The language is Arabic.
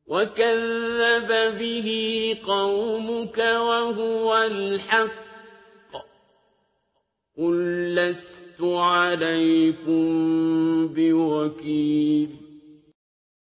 وَكَذَّبَ بِهِ قَوْمُكَ وَهُوَ الْحَقُّ ۚ قُل لَّسْتُ عَلَيْكُم بِوَكِيلٍ